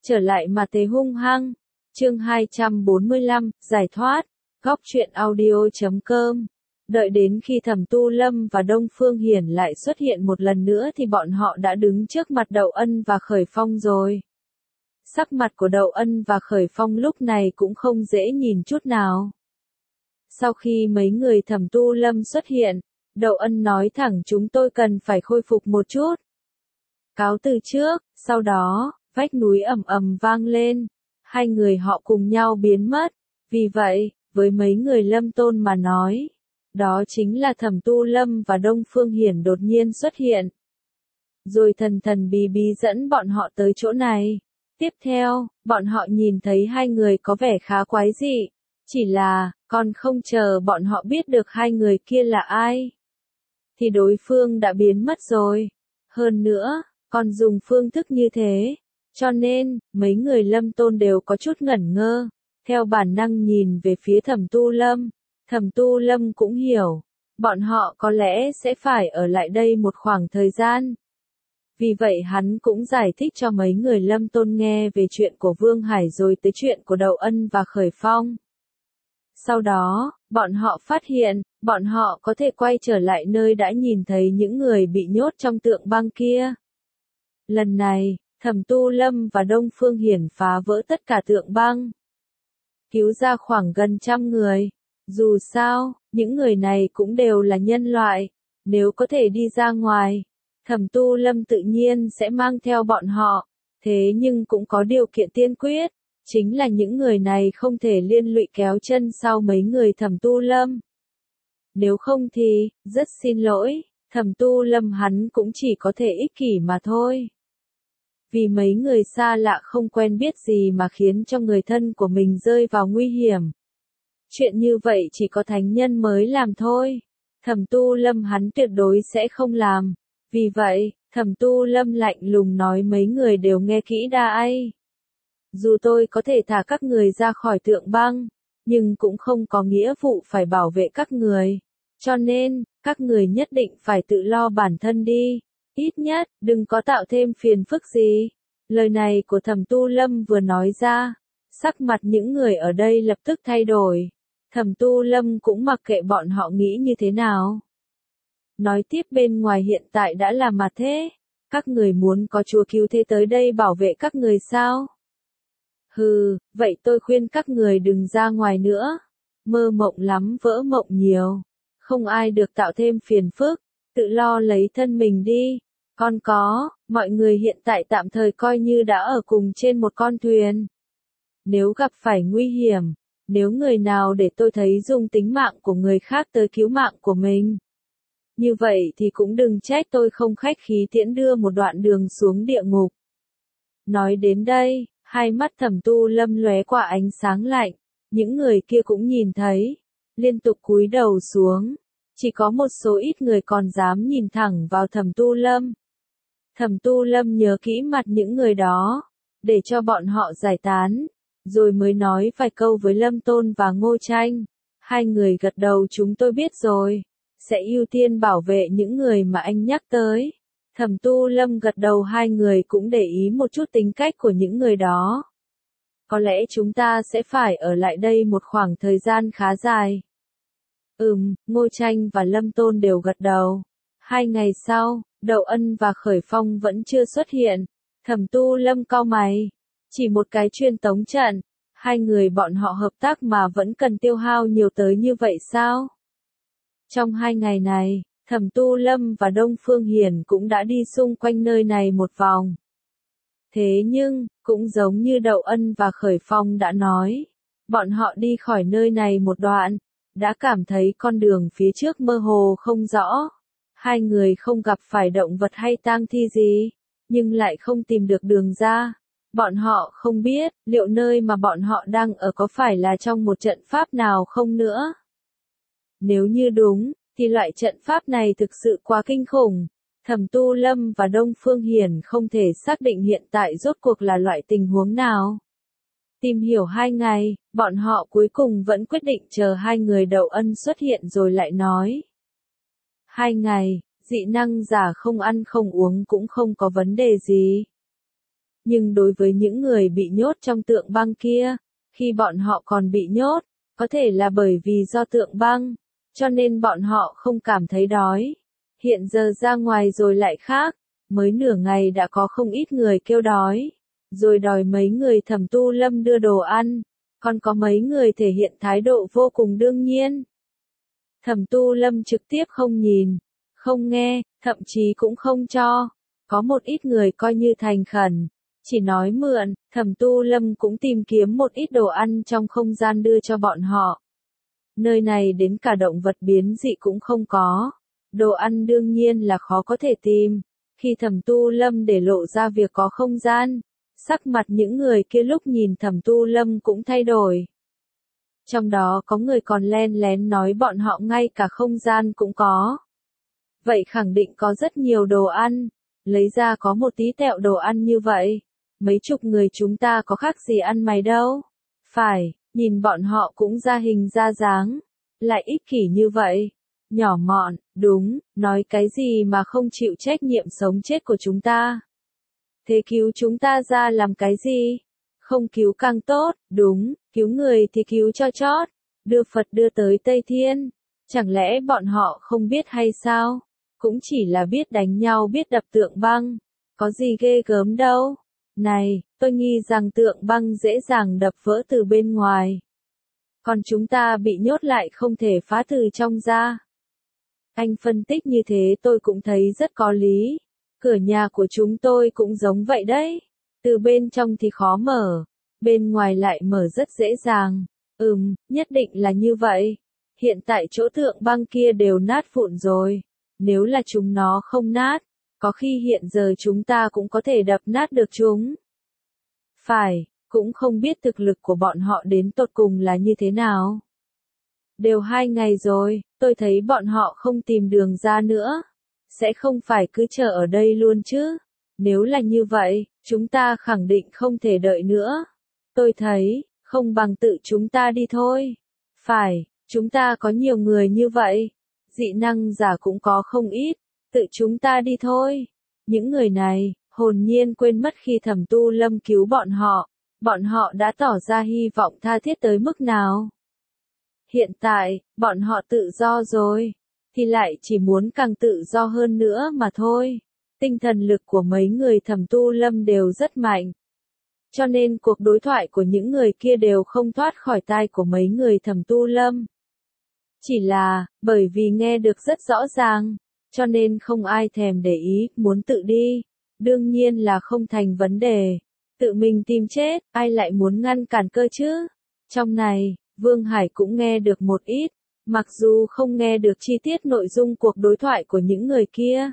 trở lại mà thế hung hăng. Chương 245, giải thoát. Góc truyện audio.com. Đợi đến khi Thẩm Tu Lâm và Đông Phương Hiển lại xuất hiện một lần nữa thì bọn họ đã đứng trước mặt Đậu Ân và Khởi Phong rồi. Sắc mặt của Đậu Ân và Khởi Phong lúc này cũng không dễ nhìn chút nào. Sau khi mấy người Thẩm Tu Lâm xuất hiện, Đậu Ân nói thẳng chúng tôi cần phải khôi phục một chút. Cáo từ trước, sau đó, vách núi ầm ầm vang lên. Hai người họ cùng nhau biến mất. Vì vậy, với mấy người Lâm Tôn mà nói, đó chính là Thẩm Tu Lâm và Đông Phương Hiển đột nhiên xuất hiện. Rồi thần thần bí bí dẫn bọn họ tới chỗ này. Tiếp theo, bọn họ nhìn thấy hai người có vẻ khá quái dị. Chỉ là, còn không chờ bọn họ biết được hai người kia là ai, thì đối phương đã biến mất rồi. Hơn nữa, còn dùng phương thức như thế. Cho nên, mấy người Lâm Tôn đều có chút ngẩn ngơ. Theo bản năng nhìn về phía Thẩm Tu Lâm. Thẩm Tu Lâm cũng hiểu. Bọn họ có lẽ sẽ phải ở lại đây một khoảng thời gian. Vì vậy hắn cũng giải thích cho mấy người Lâm Tôn nghe về chuyện của Vương Hải rồi tới chuyện của Đậu Ân và Khởi Phong. Sau đó, bọn họ phát hiện, bọn họ có thể quay trở lại nơi đã nhìn thấy những người bị nhốt trong tượng băng kia. Lần này, Thẩm Tu Lâm và Đông Phương Hiển phá vỡ tất cả tượng băng. Cứu ra khoảng gần 100 người. Dù sao, những người này cũng đều là nhân loại. Nếu có thể đi ra ngoài, Thẩm Tu Lâm tự nhiên sẽ mang theo bọn họ. Thế nhưng cũng có điều kiện tiên quyết. Chính là những người này không thể liên lụy kéo chân sau mấy người Thẩm Tu Lâm. Nếu không thì, rất xin lỗi, Thẩm Tu Lâm hắn cũng chỉ có thể ích kỷ mà thôi. Vì mấy người xa lạ không quen biết gì mà khiến cho người thân của mình rơi vào nguy hiểm. Chuyện như vậy chỉ có thánh nhân mới làm thôi. Thẩm Tu Lâm hắn tuyệt đối sẽ không làm. Vì vậy, Thẩm Tu Lâm lạnh lùng nói mấy người đều nghe kỹ đây. Dù tôi có thể thả các người ra khỏi tượng băng, nhưng cũng không có nghĩa vụ phải bảo vệ các người. Cho nên, các người nhất định phải tự lo bản thân đi. Ít nhất, đừng có tạo thêm phiền phức gì. Lời này của Thẩm Tu Lâm vừa nói ra, sắc mặt những người ở đây lập tức thay đổi. Thẩm Tu Lâm cũng mặc kệ bọn họ nghĩ như thế nào. Nói tiếp bên ngoài hiện tại đã là mặt thế. Các người muốn có chúa cứu thế tới đây bảo vệ các người sao? Hừ, vậy tôi khuyên các người đừng ra ngoài nữa. Mơ mộng lắm vỡ mộng nhiều. Không ai được tạo thêm phiền phức. Tự lo lấy thân mình đi. Còn có, mọi người hiện tại tạm thời coi như đã ở cùng trên một con thuyền. Nếu gặp phải nguy hiểm, nếu người nào để tôi thấy dùng tính mạng của người khác tới cứu mạng của mình, như vậy thì cũng đừng trách tôi không khách khí tiễn đưa một đoạn đường xuống địa ngục. Nói đến đây, hai mắt Thẩm Tu Lâm lóe qua ánh sáng lạnh, những người kia cũng nhìn thấy, liên tục cúi đầu xuống, chỉ có một số ít người còn dám nhìn thẳng vào Thẩm Tu Lâm. Thẩm Tu Lâm nhớ kỹ mặt những người đó, để cho bọn họ giải tán, rồi mới nói vài câu với Lâm Tôn và Ngô Tranh. Hai người gật đầu chúng tôi biết rồi, sẽ ưu tiên bảo vệ những người mà anh nhắc tới. Thẩm Tu Lâm gật đầu hai người cũng để ý một chút tính cách của những người đó. Có lẽ chúng ta sẽ phải ở lại đây một khoảng thời gian khá dài. Ngô Tranh và Lâm Tôn đều gật đầu. 2 ngày sau, Đậu Ân và Khởi Phong vẫn chưa xuất hiện. Thẩm Tu Lâm cau mày. Chỉ một cái truyền tống trận. Hai người bọn họ hợp tác mà vẫn cần tiêu hao nhiều tới như vậy sao? Trong 2 ngày này, Thẩm Tu Lâm và Đông Phương Hiển cũng đã đi xung quanh nơi này một vòng. Thế nhưng, cũng giống như Đậu Ân và Khởi Phong đã nói, bọn họ đi khỏi nơi này một đoạn, đã cảm thấy con đường phía trước mơ hồ không rõ. Hai người không gặp phải động vật hay tang thi gì, nhưng lại không tìm được đường ra. Bọn họ không biết, liệu nơi mà bọn họ đang ở có phải là trong một trận pháp nào không nữa. Nếu như đúng, thì loại trận pháp này thực sự quá kinh khủng. Thẩm Tu Lâm và Đông Phương Hiển không thể xác định hiện tại rốt cuộc là loại tình huống nào. Tìm hiểu 2 ngày, bọn họ cuối cùng vẫn quyết định chờ hai người Đậu Ân xuất hiện rồi lại nói. 2 ngày, dị năng giả không ăn không uống cũng không có vấn đề gì. Nhưng đối với những người bị nhốt trong tượng băng kia, khi bọn họ còn bị nhốt, có thể là bởi vì do tượng băng, cho nên bọn họ không cảm thấy đói. Hiện giờ ra ngoài rồi lại khác, mới nửa ngày đã có không ít người kêu đói, rồi đòi mấy người Thẩm Tu Lâm đưa đồ ăn, còn có mấy người thể hiện thái độ vô cùng đương nhiên. Thẩm Tu Lâm trực tiếp không nhìn, không nghe, thậm chí cũng không cho. Có một ít người coi như thành khẩn, chỉ nói mượn, Thẩm Tu Lâm cũng tìm kiếm một ít đồ ăn trong không gian đưa cho bọn họ. Nơi này đến cả động vật biến dị cũng không có. Đồ ăn đương nhiên là khó có thể tìm. Khi Thẩm Tu Lâm để lộ ra việc có không gian, sắc mặt những người kia lúc nhìn Thẩm Tu Lâm cũng thay đổi. Trong đó có người còn len lén nói bọn họ ngay cả không gian cũng có. Vậy khẳng định có rất nhiều đồ ăn, lấy ra có một tí tẹo đồ ăn như vậy. Mấy chục người chúng ta có khác gì ăn mày đâu. Phải, nhìn bọn họ cũng ra hình ra dáng, lại ích kỷ như vậy. Nhỏ mọn, đúng, nói cái gì mà không chịu trách nhiệm sống chết của chúng ta. Thế cứu chúng ta ra làm cái gì? Không cứu càng tốt, đúng, cứu người thì cứu cho chót, đưa Phật đưa tới Tây Thiên. Chẳng lẽ bọn họ không biết hay sao? Cũng chỉ là biết đánh nhau biết đập tượng băng, có gì ghê gớm đâu. Này, tôi nghi rằng tượng băng dễ dàng đập vỡ từ bên ngoài. Còn chúng ta bị nhốt lại không thể phá từ trong ra. Anh phân tích như thế tôi cũng thấy rất có lý. Cửa nhà của chúng tôi cũng giống vậy đấy. Từ bên trong thì khó mở, bên ngoài lại mở rất dễ dàng. Nhất định là như vậy. Hiện tại chỗ tượng băng kia đều nát vụn rồi. Nếu là chúng nó không nát, có khi hiện giờ chúng ta cũng có thể đập nát được chúng. Phải, cũng không biết thực lực của bọn họ đến tột cùng là như thế nào. Đều 2 ngày rồi, tôi thấy bọn họ không tìm đường ra nữa. Sẽ không phải cứ chờ ở đây luôn chứ. Nếu là như vậy, chúng ta khẳng định không thể đợi nữa. Tôi thấy, không bằng tự chúng ta đi thôi. Phải, chúng ta có nhiều người như vậy. Dị năng giả cũng có không ít. Tự chúng ta đi thôi. Những người này, hồn nhiên quên mất khi Thẩm Tu Lâm cứu bọn họ. Bọn họ đã tỏ ra hy vọng tha thiết tới mức nào. Hiện tại, bọn họ tự do rồi. Thì lại chỉ muốn càng tự do hơn nữa mà thôi. Tinh thần lực của mấy người Thẩm Tu Lâm đều rất mạnh. Cho nên cuộc đối thoại của những người kia đều không thoát khỏi tai của mấy người Thẩm Tu Lâm. Chỉ là, bởi vì nghe được rất rõ ràng, cho nên không ai thèm để ý, muốn tự đi. Đương nhiên là không thành vấn đề. Tự mình tìm chết, ai lại muốn ngăn cản cơ chứ? Trong này, Vương Hải cũng nghe được một ít, mặc dù không nghe được chi tiết nội dung cuộc đối thoại của những người kia.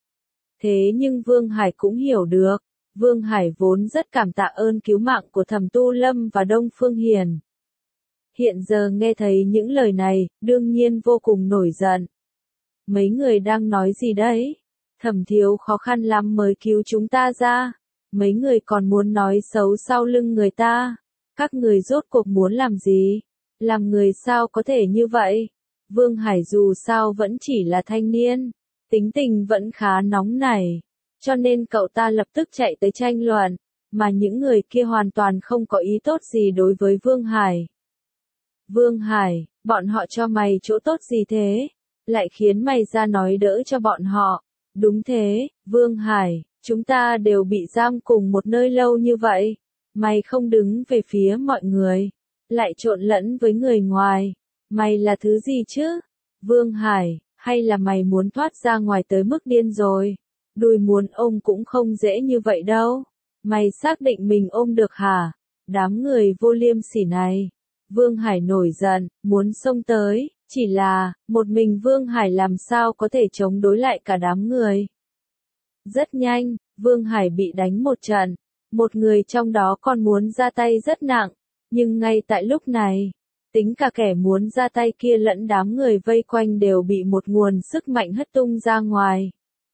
Thế nhưng Vương Hải cũng hiểu được, Vương Hải vốn rất cảm tạ ơn cứu mạng của Thẩm Tu Lâm và Đông Phương Hiền. Hiện giờ nghe thấy những lời này, đương nhiên vô cùng nổi giận. Mấy người đang nói gì đấy? Thẩm thiếu khó khăn lắm mới cứu chúng ta ra. Mấy người còn muốn nói xấu sau lưng người ta. Các người rốt cuộc muốn làm gì? Làm người sao có thể như vậy? Vương Hải dù sao vẫn chỉ là thanh niên. Tính tình vẫn khá nóng nảy. Cho nên cậu ta lập tức chạy tới tranh luận. Mà những người kia hoàn toàn không có ý tốt gì đối với Vương Hải. Vương Hải, bọn họ cho mày chỗ tốt gì thế? Lại khiến mày ra nói đỡ cho bọn họ. Đúng thế, Vương Hải, chúng ta đều bị giam cùng một nơi lâu như vậy. Mày không đứng về phía mọi người, lại trộn lẫn với người ngoài. Mày là thứ gì chứ? Vương Hải, hay là mày muốn thoát ra ngoài tới mức điên rồi? Đùi muốn ôm cũng không dễ như vậy đâu. Mày xác định mình ôm được hả? Đám người vô liêm sỉ này. Vương Hải nổi giận, muốn xông tới, chỉ là, một mình Vương Hải làm sao có thể chống đối lại cả đám người. Rất nhanh, Vương Hải bị đánh một trận, một người trong đó còn muốn ra tay rất nặng, nhưng ngay tại lúc này, tính cả kẻ muốn ra tay kia lẫn đám người vây quanh đều bị một nguồn sức mạnh hất tung ra ngoài.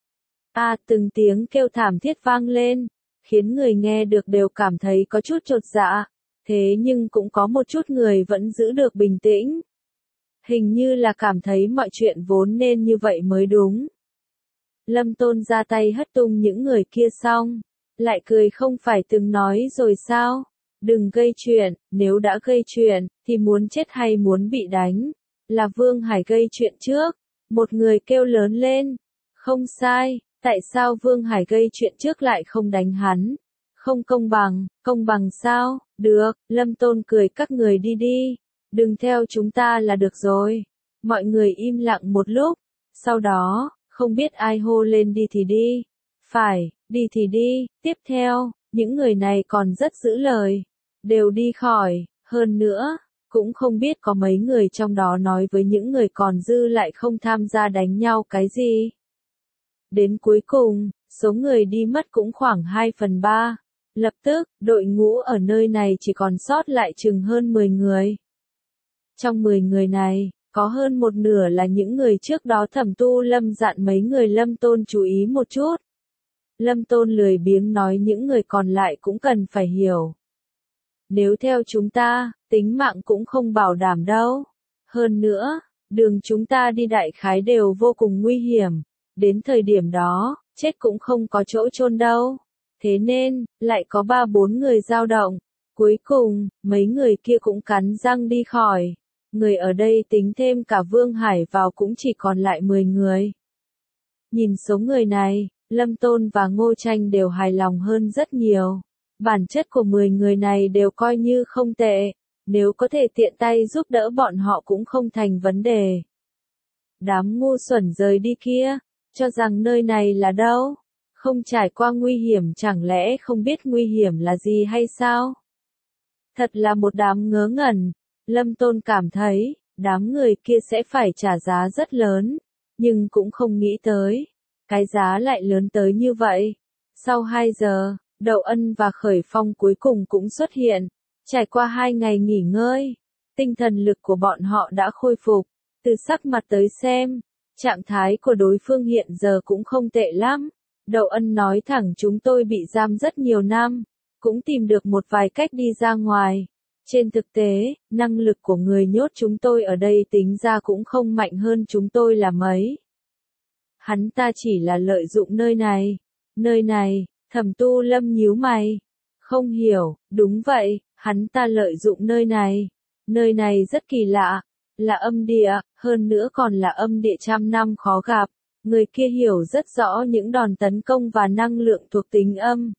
Từng tiếng kêu thảm thiết vang lên, khiến người nghe được đều cảm thấy có chút chột dạ. Thế nhưng cũng có một chút người vẫn giữ được bình tĩnh. Hình như là cảm thấy mọi chuyện vốn nên như vậy mới đúng. Lâm Tôn ra tay hất tung những người kia xong, Lại cười không phải từng nói rồi sao? Đừng gây chuyện, nếu đã gây chuyện, thì muốn chết hay muốn bị đánh? Là Vương Hải gây chuyện trước. Một người kêu lớn lên. Không sai, tại sao Vương Hải gây chuyện trước lại không đánh hắn? Không công bằng sao? Được, Lâm Tôn cười các người đi đi. Đừng theo chúng ta là được rồi. Mọi người im lặng một lúc. Sau đó, không biết ai hô lên đi thì đi. Phải, đi thì đi. Tiếp theo, những người này còn rất giữ lời. Đều đi khỏi, hơn nữa, cũng không biết có mấy người trong đó nói với những người còn dư lại không tham gia đánh nhau cái gì. Đến cuối cùng, số người đi mất cũng khoảng 2/3. Lập tức, đội ngũ ở nơi này chỉ còn sót lại chừng hơn 10 người. Trong 10 người này, có hơn một nửa là những người trước đó Thẩm Tu Lâm dặn mấy người Lâm Tôn chú ý một chút. Lâm Tôn lười biếng nói những người còn lại cũng cần phải hiểu. Nếu theo chúng ta, tính mạng cũng không bảo đảm đâu. Hơn nữa, đường chúng ta đi đại khái đều vô cùng nguy hiểm. Đến thời điểm đó, chết cũng không có chỗ chôn đâu. Thế nên, lại có 3-4 người dao động. Cuối cùng, mấy người kia cũng cắn răng đi khỏi. Người ở đây tính thêm cả Vương Hải vào cũng chỉ còn lại 10 người. Nhìn số người này, Lâm Tôn và Ngô Tranh đều hài lòng hơn rất nhiều. Bản chất của 10 người này đều coi như không tệ. Nếu có thể tiện tay giúp đỡ bọn họ cũng không thành vấn đề. Đám ngu xuẩn rời đi kia, cho rằng nơi này là đâu? Không trải qua nguy hiểm chẳng lẽ không biết nguy hiểm là gì hay sao? Thật là một đám ngớ ngẩn. Lâm Tôn cảm thấy, đám người kia sẽ phải trả giá rất lớn, nhưng cũng không nghĩ tới. Cái giá lại lớn tới như vậy. Sau 2 giờ, Đậu Ân và Khởi Phong cuối cùng cũng xuất hiện. Trải qua 2 ngày nghỉ ngơi, tinh thần lực của bọn họ đã khôi phục. Từ sắc mặt tới xem, trạng thái của đối phương hiện giờ cũng không tệ lắm. Đậu Ân nói thẳng chúng tôi bị giam rất nhiều năm, cũng tìm được một vài cách đi ra ngoài. Trên thực tế, năng lực của người nhốt chúng tôi ở đây tính ra cũng không mạnh hơn chúng tôi là mấy. Hắn ta chỉ là lợi dụng nơi này. Nơi này, Thẩm Tu Lâm nhíu mày. Không hiểu, đúng vậy, hắn ta lợi dụng nơi này. Nơi này rất kỳ lạ, là âm địa, hơn nữa còn là âm địa trăm năm khó gặp. Người kia hiểu rất rõ những đòn tấn công và năng lượng thuộc tính âm.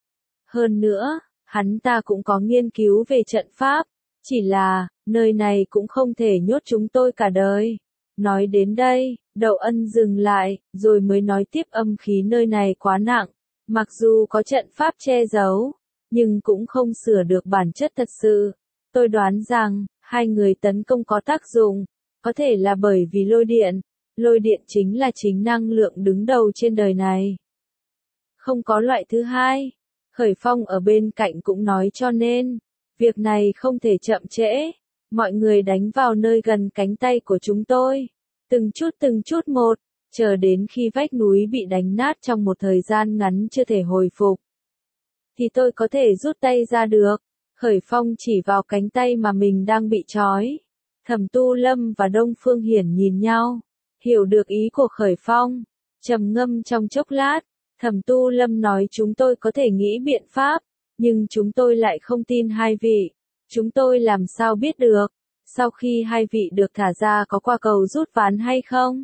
Hơn nữa, hắn ta cũng có nghiên cứu về trận pháp. Chỉ là, nơi này cũng không thể nhốt chúng tôi cả đời. Nói đến đây, Đậu Ân dừng lại, rồi mới nói tiếp âm khí nơi này quá nặng. Mặc dù có trận pháp che giấu, nhưng cũng không sửa được bản chất thật sự. Tôi đoán rằng, 2 người tấn công có tác dụng, có thể là bởi vì lôi điện. Lôi điện chính là chính năng lượng đứng đầu trên đời này. Không có loại thứ hai. Khởi Phong ở bên cạnh cũng nói cho nên, việc này không thể chậm trễ. Mọi người đánh vào nơi gần cánh tay của chúng tôi. Từng chút một, chờ đến khi vách núi bị đánh nát trong một thời gian ngắn chưa thể hồi phục. Thì tôi có thể rút tay ra được. Khởi Phong chỉ vào cánh tay mà mình đang bị trói. Thẩm Tu Lâm và Đông Phương Hiển nhìn nhau. Hiểu được ý của Khởi Phong. Trầm ngâm trong chốc lát. Thẩm Tu Lâm nói chúng tôi có thể nghĩ biện pháp. Nhưng chúng tôi lại không tin 2 vị. Chúng tôi làm sao biết được. Sau khi 2 vị được thả ra có qua cầu rút ván hay không?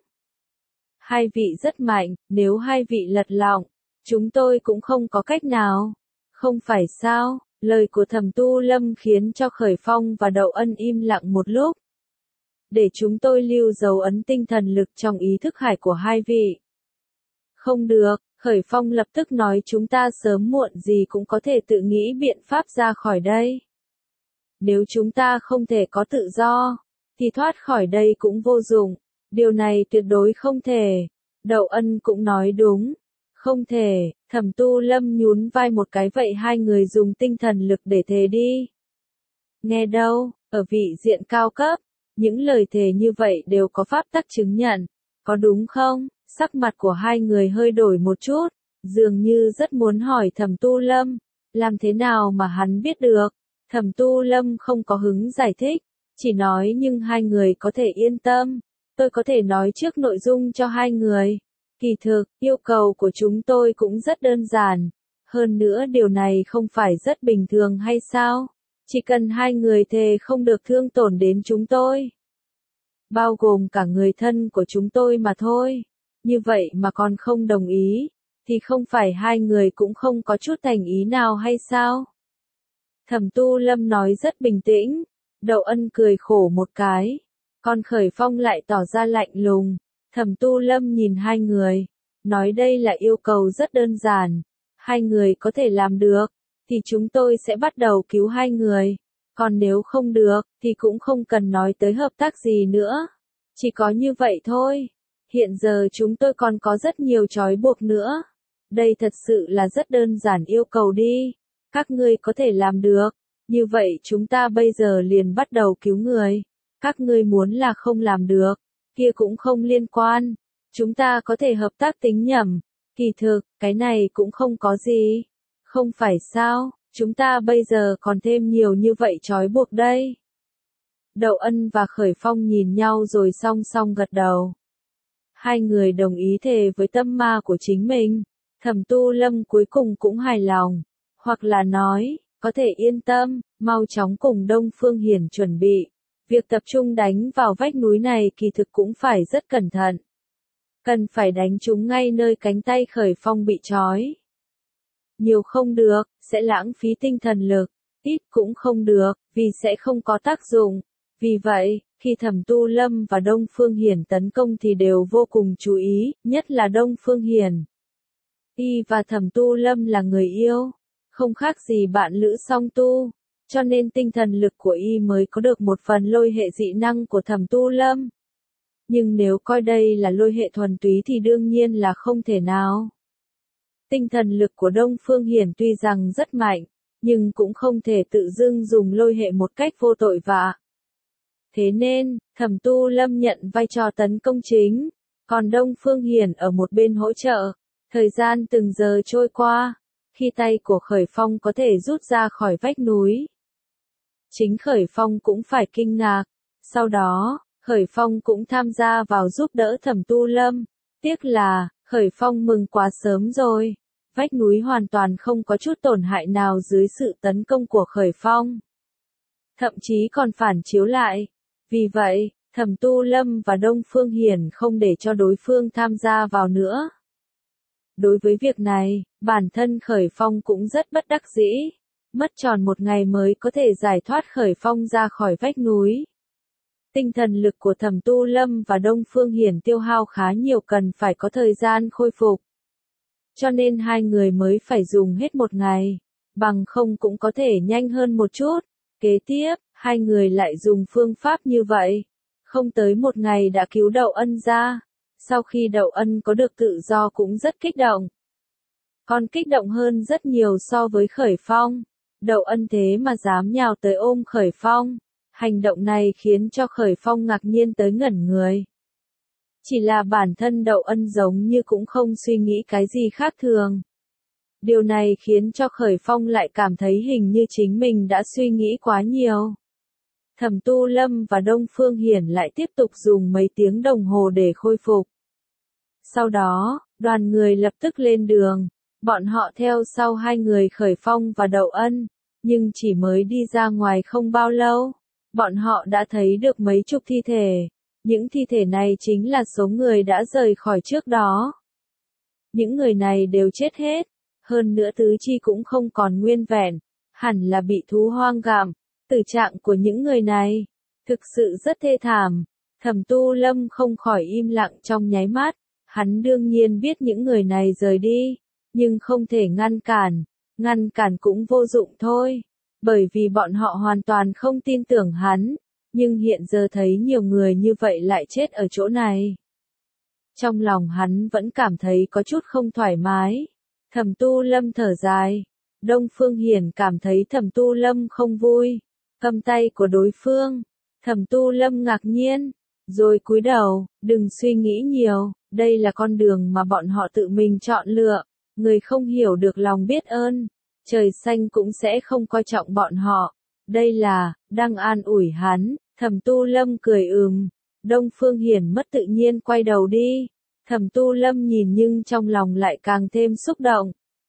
2 vị rất mạnh, nếu 2 vị lật lọng, chúng tôi cũng không có cách nào. Không phải sao? Lời của Thẩm Tu Lâm khiến cho Khởi Phong và Đậu Ân im lặng một lúc. Để chúng tôi lưu dấu ấn tinh thần lực trong ý thức hải của 2 vị. Không được, Khởi Phong lập tức nói chúng ta sớm muộn gì cũng có thể tự nghĩ biện pháp ra khỏi đây. Nếu chúng ta không thể có tự do, thì thoát khỏi đây cũng vô dụng. Điều này tuyệt đối không thể. Đậu Ân cũng nói đúng. Không thể, Thẩm Tu Lâm nhún vai một cái vậy 2 người dùng tinh thần lực để thề đi. Nghe đâu, ở vị diện cao cấp, những lời thề như vậy đều có pháp tắc chứng nhận. Có đúng không? Sắc mặt của 2 người hơi đổi một chút, dường như rất muốn hỏi Thẩm Tu Lâm, làm thế nào mà hắn biết được? Thẩm Tu Lâm không có hứng giải thích, chỉ nói nhưng 2 người có thể yên tâm, tôi có thể nói trước nội dung cho 2 người. Kỳ thực, yêu cầu của chúng tôi cũng rất đơn giản, Hơn nữa điều này không phải rất bình thường hay sao? Chỉ cần hai người thề không được thương tổn đến chúng tôi. Bao gồm cả người thân của chúng tôi mà thôi. Như vậy mà còn không đồng ý, thì không phải hai người cũng không có chút thành ý nào hay sao? Thẩm Tu Lâm nói rất bình tĩnh. Đậu Ân cười khổ một cái. Còn Khởi Phong lại tỏ ra lạnh lùng. Thẩm Tu Lâm nhìn hai người. Nói đây là yêu cầu rất đơn giản. Hai người có thể làm được, thì chúng tôi sẽ bắt đầu cứu hai người. Còn nếu không được, thì cũng không cần nói tới hợp tác gì nữa. Chỉ có như vậy thôi. Hiện giờ chúng tôi còn có rất nhiều trói buộc nữa. Đây thật sự là rất đơn giản yêu cầu đi. Các ngươi có thể làm được. Như vậy chúng ta bây giờ liền bắt đầu cứu người. Các ngươi muốn là không làm được, kia cũng không liên quan. Chúng ta có thể hợp tác tính nhẩm. Kỳ thực, cái này cũng không có gì. Không phải sao, chúng ta bây giờ còn thêm nhiều như vậy trói buộc đây. Đậu Ân và Khởi Phong nhìn nhau rồi song song gật đầu. Hai người đồng ý thề với tâm ma của chính mình. Thẩm Tu Lâm cuối cùng cũng hài lòng. Hoặc là nói, có thể yên tâm, mau chóng cùng Đông Phương Hiển chuẩn bị. Việc tập trung đánh vào vách núi này kỳ thực cũng phải rất cẩn thận. Cần phải đánh chúng ngay nơi cánh tay Khởi Phong bị trói. Nhiều không được, sẽ lãng phí tinh thần lực. Ít cũng không được, vì sẽ không có tác dụng. Vì vậy, khi Thẩm Tu Lâm và Đông Phương Hiển tấn công thì đều vô cùng chú ý, nhất là Đông Phương Hiển. Y và Thẩm Tu Lâm là người yêu, không khác gì bạn lữ song tu, cho nên tinh thần lực của Y mới có được một phần lôi hệ dị năng của Thẩm Tu Lâm. Nhưng nếu coi đây là lôi hệ thuần túy thì đương nhiên là không thể nào. Tinh thần lực của Đông Phương Hiển tuy rằng rất mạnh, nhưng cũng không thể tự dưng dùng lôi hệ một cách vô tội vạ. Thế nên, Thẩm Tu Lâm nhận vai trò tấn công chính, còn Đông Phương Hiển ở một bên hỗ trợ. Thời gian từng giờ trôi qua, khi tay của Khởi Phong có thể rút ra khỏi vách núi. Chính Khởi Phong cũng phải kinh ngạc. Sau đó, Khởi Phong cũng tham gia vào giúp đỡ Thẩm Tu Lâm. Tiếc là, Khởi Phong mừng quá sớm rồi. Vách núi hoàn toàn không có chút tổn hại nào dưới sự tấn công của Khởi Phong. Thậm chí còn phản chiếu lại. Vì vậy, Thẩm Tu Lâm và Đông Phương Hiển không để cho đối phương tham gia vào nữa. Đối với việc này, bản thân Khởi Phong cũng rất bất đắc dĩ. Mất tròn một ngày mới có thể giải thoát Khởi Phong ra khỏi vách núi. Tinh thần lực của Thẩm Tu Lâm và Đông Phương Hiển tiêu hao khá nhiều, cần phải có thời gian khôi phục. Cho nên hai người mới phải dùng hết một ngày, bằng không cũng có thể nhanh hơn một chút. Kế tiếp, hai người lại dùng phương pháp như vậy. Không tới một ngày đã cứu Đậu Ân ra. Sau khi Đậu Ân có được tự do cũng rất kích động. Còn kích động hơn rất nhiều so với Khởi Phong. Đậu Ân thế mà dám nhào tới ôm Khởi Phong. Hành động này khiến cho Khởi Phong ngạc nhiên tới ngẩn người. Chỉ là bản thân Đậu Ân giống như cũng không suy nghĩ cái gì khác thường. Điều này khiến cho Khởi Phong lại cảm thấy hình như chính mình đã suy nghĩ quá nhiều. Thẩm Tu Lâm và Đông Phương Hiển lại tiếp tục dùng mấy tiếng đồng hồ để khôi phục. Sau đó, đoàn người lập tức lên đường. Bọn họ theo sau hai người Khởi Phong và Đậu Ân. Nhưng chỉ mới đi ra ngoài không bao lâu, bọn họ đã thấy được mấy chục thi thể. Những thi thể này chính là số người đã rời khỏi trước đó. Những người này đều chết hết. Hơn nữa tứ chi cũng không còn nguyên vẹn. Hẳn là bị thú hoang gặm. Tử trạng của những người này thực sự rất thê thảm. Thẩm Tu Lâm không khỏi im lặng trong nháy mắt. Hắn đương nhiên biết những người này rời đi, nhưng không thể ngăn cản cũng vô dụng thôi, bởi vì bọn họ hoàn toàn không tin tưởng hắn, nhưng hiện giờ thấy nhiều người như vậy lại chết ở chỗ này. Trong lòng hắn vẫn cảm thấy có chút không thoải mái. Thẩm Tu Lâm thở dài. Đông Phương Hiển cảm thấy Thẩm Tu Lâm không vui, cầm tay của đối phương. Thẩm Tu Lâm ngạc nhiên, rồi cúi đầu, đừng suy nghĩ nhiều, đây là con đường mà bọn họ tự mình chọn lựa. Người không hiểu được lòng biết ơn, trời xanh cũng sẽ không coi trọng bọn họ. Đây là, đang an ủi hắn. Thẩm Tu Lâm cười Đông Phương Hiển mất tự nhiên quay đầu đi. Thẩm Tu Lâm nhìn nhưng trong lòng lại càng thêm xúc động.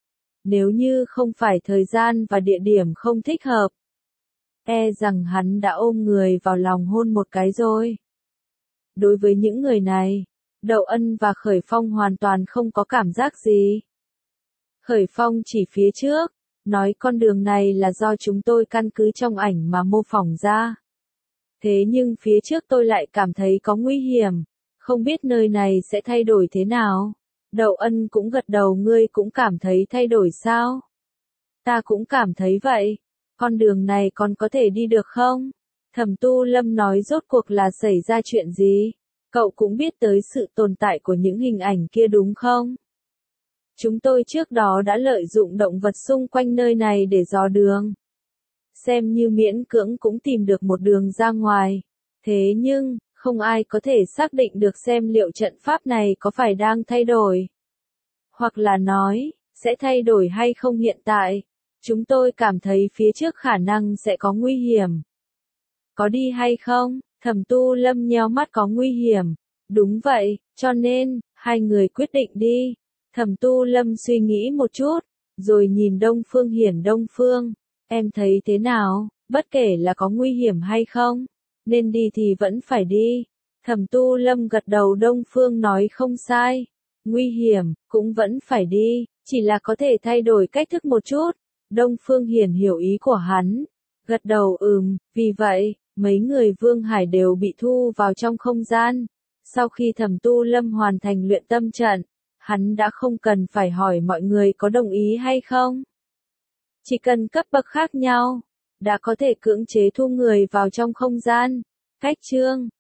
nếu như không phải thời gian và địa điểm không thích hợp, e rằng hắn đã ôm người vào lòng hôn một cái rồi. Đối với những người này, Đậu Ân và Khởi Phong hoàn toàn không có cảm giác gì. Khởi Phong chỉ phía trước, nói con đường này là do chúng tôi căn cứ trong ảnh mà mô phỏng ra. Thế nhưng phía trước tôi lại cảm thấy có nguy hiểm, không biết nơi này sẽ thay đổi thế nào. Đậu Ân cũng gật đầu, ngươi cũng cảm thấy thay đổi sao? Ta cũng cảm thấy vậy. Con đường này còn có thể đi được không? Thẩm Tu Lâm nói, rốt cuộc là xảy ra chuyện gì? Cậu cũng biết tới sự tồn tại của những hình ảnh kia đúng không? Chúng tôi trước đó đã lợi dụng động vật xung quanh nơi này để dò đường. Xem như miễn cưỡng cũng tìm được một đường ra ngoài. Thế nhưng, không ai có thể xác định được xem liệu trận pháp này có phải đang thay đổi. Hoặc là nói, sẽ thay đổi hay không hiện tại. Chúng tôi cảm thấy phía trước khả năng sẽ có nguy hiểm. Có đi hay không? Thẩm Tu Lâm nheo mắt, có nguy hiểm. Đúng vậy, cho nên, hai người quyết định đi. Thẩm Tu Lâm suy nghĩ một chút, rồi nhìn Đông Phương Hiển. Đông Phương, em thấy thế nào, bất kể là có nguy hiểm hay không, nên đi thì vẫn phải đi. Thẩm Tu Lâm gật đầu. Đông Phương nói không sai, nguy hiểm, cũng vẫn phải đi, chỉ là có thể thay đổi cách thức một chút. Đông Phương Hiển hiểu ý của hắn, gật đầu vì vậy, mấy người Vương Hải đều bị thu vào trong không gian. Sau khi Thẩm Tu Lâm hoàn thành luyện tâm trận, hắn đã không cần phải hỏi mọi người có đồng ý hay không. Chỉ cần cấp bậc khác nhau, đã có thể cưỡng chế thu người vào trong không gian. Cách chương